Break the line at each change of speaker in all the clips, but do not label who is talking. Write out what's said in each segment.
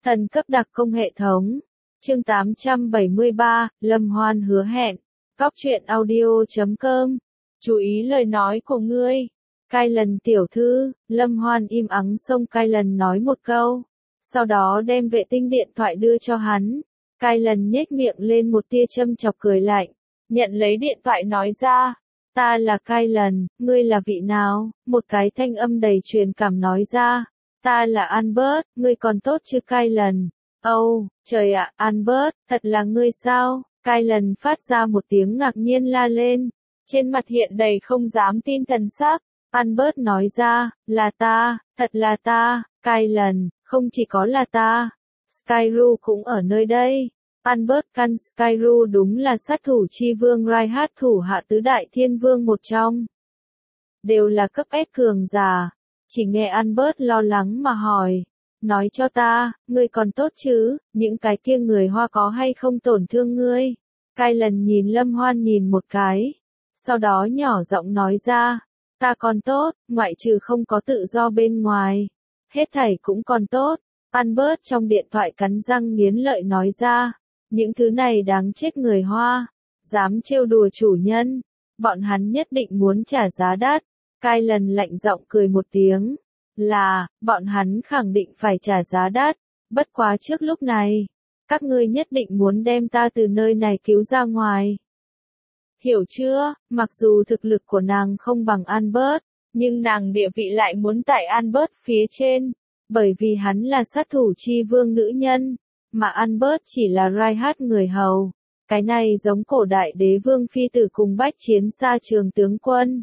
Thần cấp đặc công hệ thống. Chương 873, Lâm Hoan hứa hẹn. Cóc truyện audio.com. Chú ý lời nói của ngươi. Kylan tiểu thư, Lâm Hoan im ắng xông Kylan nói một câu. Sau đó đem vệ tinh điện thoại đưa cho hắn. Kylan nhếch miệng lên một tia châm chọc cười lạnh. Nhận lấy điện thoại nói ra. Ta là Kylan, ngươi là vị nào? Một cái thanh âm đầy truyền cảm nói ra. Ta là Albert, ngươi còn tốt chứ Kylan? Âu, trời ạ, Albert, thật là ngươi sao? Kylan phát ra một tiếng ngạc nhiên la lên. Trên mặt hiện đầy không dám tin thần sắc. Albert nói ra, là ta, thật là ta, Kylan, không chỉ có là ta. Skyru cũng ở nơi đây. Albert căn Skyru đúng là sát thủ chi vương Reinhardt thủ hạ tứ đại thiên vương một trong. Đều là cấp S cường giả. Chỉ nghe Albert lo lắng mà hỏi. Nói cho ta, ngươi còn tốt chứ, những cái kia người Hoa có hay không tổn thương ngươi? Kylan nhìn Lâm Hoan nhìn một cái. Sau đó nhỏ giọng nói ra. Ta còn tốt, ngoại trừ không có tự do bên ngoài. Hết thảy cũng còn tốt. Albert trong điện thoại cắn răng nghiến lợi nói ra. Những thứ này đáng chết người Hoa. Dám trêu đùa chủ nhân. Bọn hắn nhất định muốn trả giá đắt. Kylan lạnh giọng cười một tiếng. Là, bọn hắn khẳng định phải trả giá đắt. Bất quá trước lúc này. Các ngươi nhất định muốn đem ta từ nơi này cứu ra ngoài. Hiểu chưa, mặc dù thực lực của nàng không bằng Albert, nhưng nàng địa vị lại muốn tại Albert phía trên. Bởi vì hắn là sát thủ chi vương nữ nhân, mà Albert chỉ là Reinhardt người hầu. Cái này giống cổ đại đế vương phi tử cùng bách chiến xa trường tướng quân.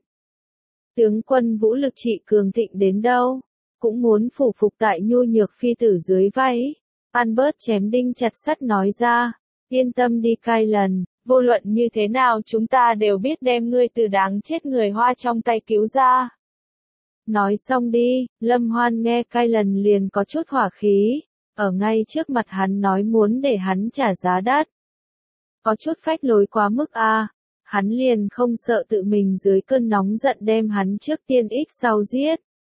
Tướng quân vũ lực trị cường thịnh đến đâu, cũng muốn phủ phục tại nhu nhược phi tử dưới váy. Albert chém đinh chặt sắt nói ra, yên tâm đi Kylan, vô luận như thế nào chúng ta đều biết đem ngươi từ đáng chết người Hoa trong tay cứu ra. Nói xong đi, Lâm Hoan nghe Kylan liền có chút hỏa khí, ở ngay trước mặt hắn nói muốn để hắn trả giá đắt. Có chút phách lối quá mức a. Hắn liền không sợ tự mình dưới cơn nóng giận đem hắn trước tiên ít sau giết.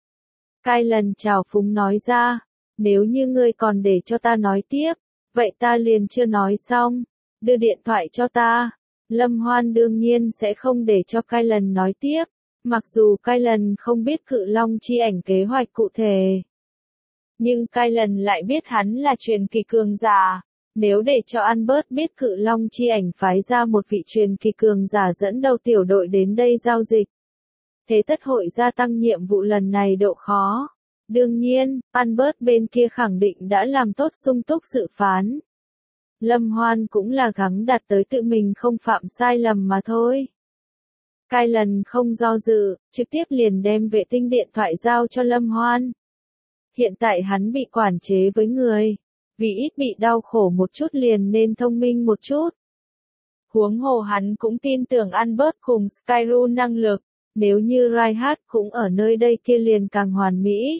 Kylan trào phúng nói ra, nếu như ngươi còn để cho ta nói tiếp, vậy ta liền chưa nói xong, đưa điện thoại cho ta. Lâm Hoan đương nhiên sẽ không để cho Kylan nói tiếp, mặc dù Kylan không biết Cự Long chi ảnh kế hoạch cụ thể. Nhưng Kylan lại biết hắn là truyền kỳ cường giả. Nếu để cho Albert biết Cự Long chi ảnh phái ra một vị truyền kỳ cường giả dẫn đầu tiểu đội đến đây giao dịch, thế tất hội gia tăng nhiệm vụ lần này độ khó. Đương nhiên, Albert bên kia khẳng định đã làm tốt sung túc dự phán. Lâm Hoan cũng là gắng đạt tới tự mình không phạm sai lầm mà thôi. Kylan không do dự, trực tiếp liền đem vệ tinh điện thoại giao cho Lâm Hoan. Hiện tại hắn bị quản chế với người. Vì ít bị đau khổ một chút liền nên thông minh một chút. Huống hồ hắn cũng tin tưởng Albert cùng Skyru năng lực, nếu như Reinhardt cũng ở nơi đây kia liền càng hoàn mỹ.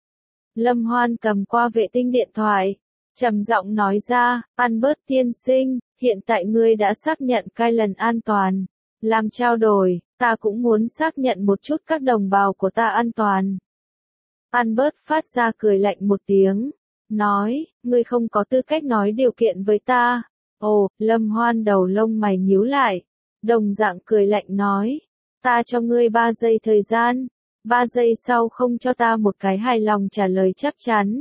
Lâm Hoan cầm qua vệ tinh điện thoại, trầm giọng nói ra, Albert tiên sinh, hiện tại ngươi đã xác nhận Kylan an toàn. Làm trao đổi, ta cũng muốn xác nhận một chút các đồng bào của ta an toàn. Albert phát ra cười lạnh một tiếng. Nói, ngươi không có tư cách nói điều kiện với ta. Ồ, Lâm Hoan đầu lông mày nhíu lại. Đồng dạng cười lạnh nói, ta cho ngươi 3 giây thời gian. 3 giây sau không cho ta một cái hài lòng trả lời chắc chắn.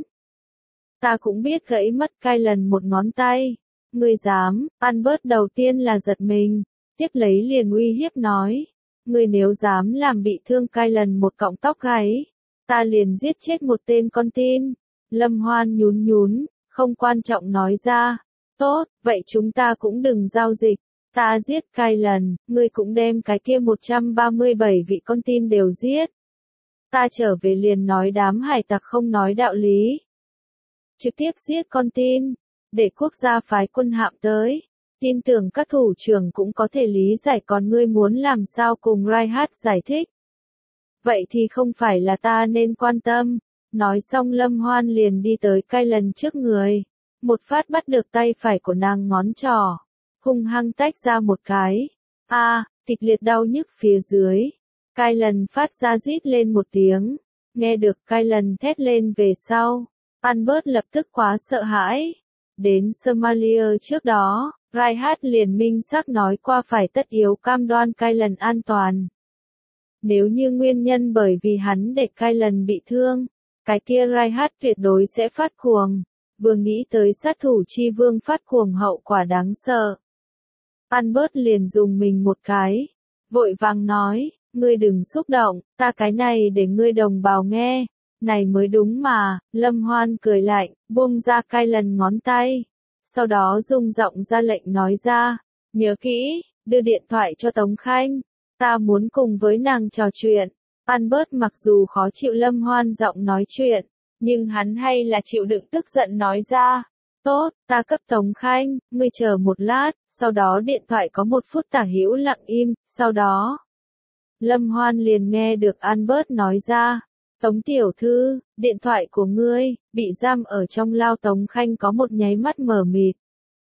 Ta cũng biết gãy mất Kylan một ngón tay. Ngươi dám, Albert đầu tiên là giật mình, tiếp lấy liền uy hiếp nói. Ngươi nếu dám làm bị thương Kylan một cọng tóc gáy, ta liền giết chết một tên con tin. Lâm Hoan nhún nhún, không quan trọng nói ra. Tốt, vậy chúng ta cũng đừng giao dịch. Ta giết Kylan, ngươi cũng đem cái kia 137 vị con tin đều giết. Ta trở về liền nói đám hải tặc không nói đạo lý. Trực tiếp giết con tin, để quốc gia phái quân hạm tới. Tin tưởng các thủ trưởng cũng có thể lý giải còn ngươi muốn làm sao cùng Reinhardt giải thích. Vậy thì không phải là ta nên quan tâm. Nói xong Lâm Hoan liền đi tới Kylan trước người. Một phát bắt được tay phải của nàng ngón trỏ. Hung hăng tách ra một cái. Kịch liệt đau nhức phía dưới. Kylan phát ra rít lên một tiếng. Nghe được Kylan thét lên về sau. Albert lập tức quá sợ hãi. Đến Somalia trước đó, Reinhardt liền minh xác nói qua phải tất yếu cam đoan Kylian an toàn. Nếu như nguyên nhân bởi vì hắn để Kylian bị thương, cái kia Reinhardt tuyệt đối sẽ phát cuồng. Vừa nghĩ tới sát thủ chi vương phát cuồng hậu quả đáng sợ. Albert liền dùng mình một cái, vội vàng nói, ngươi đừng xúc động, ta cái này để ngươi đồng bào nghe, này mới đúng mà. Lâm Hoan cười lạnh, buông ra Kylian ngón tay, sau đó rung giọng ra lệnh nói ra, nhớ kỹ, đưa điện thoại cho Tống Khanh, ta muốn cùng với nàng trò chuyện. Albert mặc dù khó chịu Lâm Hoan giọng nói chuyện, nhưng hắn hay là chịu đựng tức giận nói ra, tốt, ta cấp Tống Khanh, ngươi chờ một lát. Sau đó điện thoại có 1 phút tả hữu lặng im, sau đó Lâm Hoan liền nghe được Albert nói ra, Tống tiểu thư, điện thoại của ngươi, bị giam ở trong lao. Tống Khanh có một nháy mắt mờ mịt.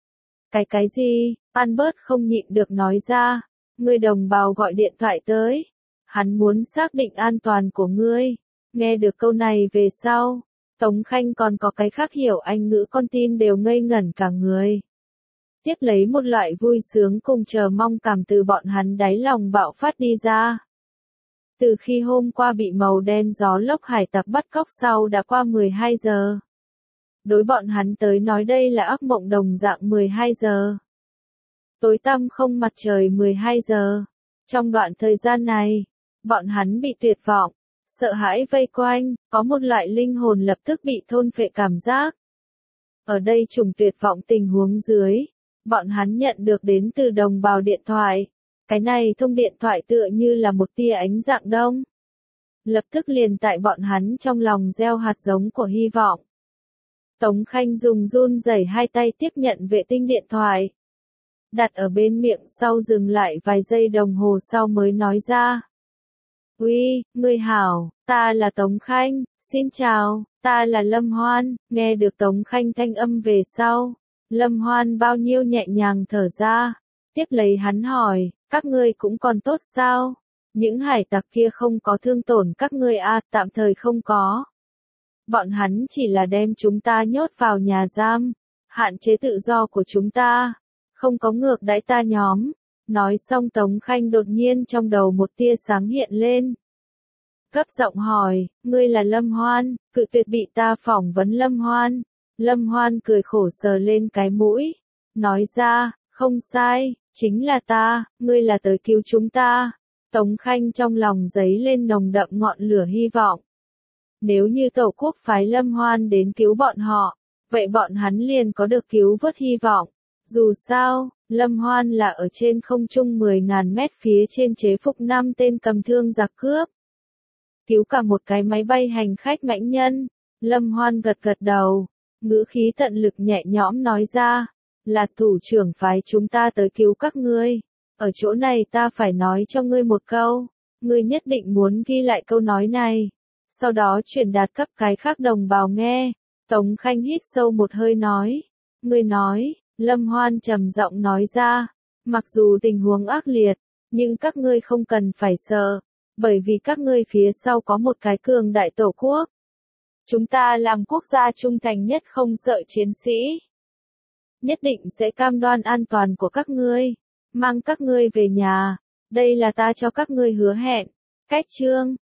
Cái gì? Albert không nhịn được nói ra, ngươi đồng bào gọi điện thoại tới, hắn muốn xác định an toàn của ngươi. Nghe được câu này về sau, Tống Khanh còn có cái khác hiểu Anh ngữ con tin đều ngây ngẩn cả người. Tiếp lấy một loại vui sướng cùng chờ mong cảm từ bọn hắn đáy lòng bạo phát đi ra. Từ khi hôm qua bị màu đen gió lốc hải tặc bắt cóc sau đã qua 12 giờ. Đối bọn hắn tới nói đây là ác mộng đồng dạng 12 giờ. Tối tăm không mặt trời 12 giờ. Trong đoạn thời gian này, bọn hắn bị tuyệt vọng, sợ hãi vây quanh, có một loại linh hồn lập tức bị thôn phệ cảm giác. Ở đây trùng tuyệt vọng tình huống dưới, bọn hắn nhận được đến từ đồng bào điện thoại. Cái này thông điện thoại tựa như là một tia ánh dạng đông. Lập tức liền tại bọn hắn trong lòng gieo hạt giống của hy vọng. Tống Khanh dùng run rẩy hai tay tiếp nhận vệ tinh điện thoại. Đặt ở bên miệng sau dừng lại vài giây đồng hồ sau mới nói ra. Uy, ngươi hảo, ta là Tống Khanh, xin chào, ta là Lâm Hoan. Nghe được Tống Khanh thanh âm về sau, Lâm Hoan bao nhiêu nhẹ nhàng thở ra. Tiếp lấy hắn hỏi, các ngươi cũng còn tốt sao? Những hải tặc kia không có thương tổn các ngươi à? Tạm thời không có. Bọn hắn chỉ là đem chúng ta nhốt vào nhà giam, hạn chế tự do của chúng ta, không có ngược đãi ta nhóm. Nói xong Tống Khanh đột nhiên trong đầu một tia sáng hiện lên. Gấp giọng hỏi, ngươi là Lâm Hoan, cự tuyệt bị ta phỏng vấn Lâm Hoan. Lâm Hoan cười khổ sờ lên cái mũi, nói ra, không sai, chính là ta, ngươi là tới cứu chúng ta. Tống Khanh trong lòng giấy lên nồng đậm ngọn lửa hy vọng. Nếu như Tổ quốc phái Lâm Hoan đến cứu bọn họ, vậy bọn hắn liền có được cứu vớt hy vọng. Dù sao, Lâm Hoan là ở trên không trung 10.000 mét phía trên chế phục 5 tên cầm thương giặc cướp. Cứu cả một cái máy bay hành khách mãnh nhân. Lâm Hoan gật gật đầu, ngữ khí tận lực nhẹ nhõm nói ra, là thủ trưởng phái chúng ta tới cứu các ngươi. Ở chỗ này ta phải nói cho ngươi một câu, ngươi nhất định muốn ghi lại câu nói này, sau đó truyền đạt cấp cái khác đồng bào nghe. Tống Khanh hít sâu một hơi nói, ngươi nói. Lâm Hoan trầm giọng nói ra, mặc dù tình huống ác liệt, nhưng các ngươi không cần phải sợ, bởi vì các ngươi phía sau có một cái cường đại tổ quốc. Chúng ta làm quốc gia trung thành nhất không sợ chiến sĩ. Nhất định sẽ cam đoan an toàn của các ngươi, mang các ngươi về nhà. Đây là ta cho các ngươi hứa hẹn. Cách chương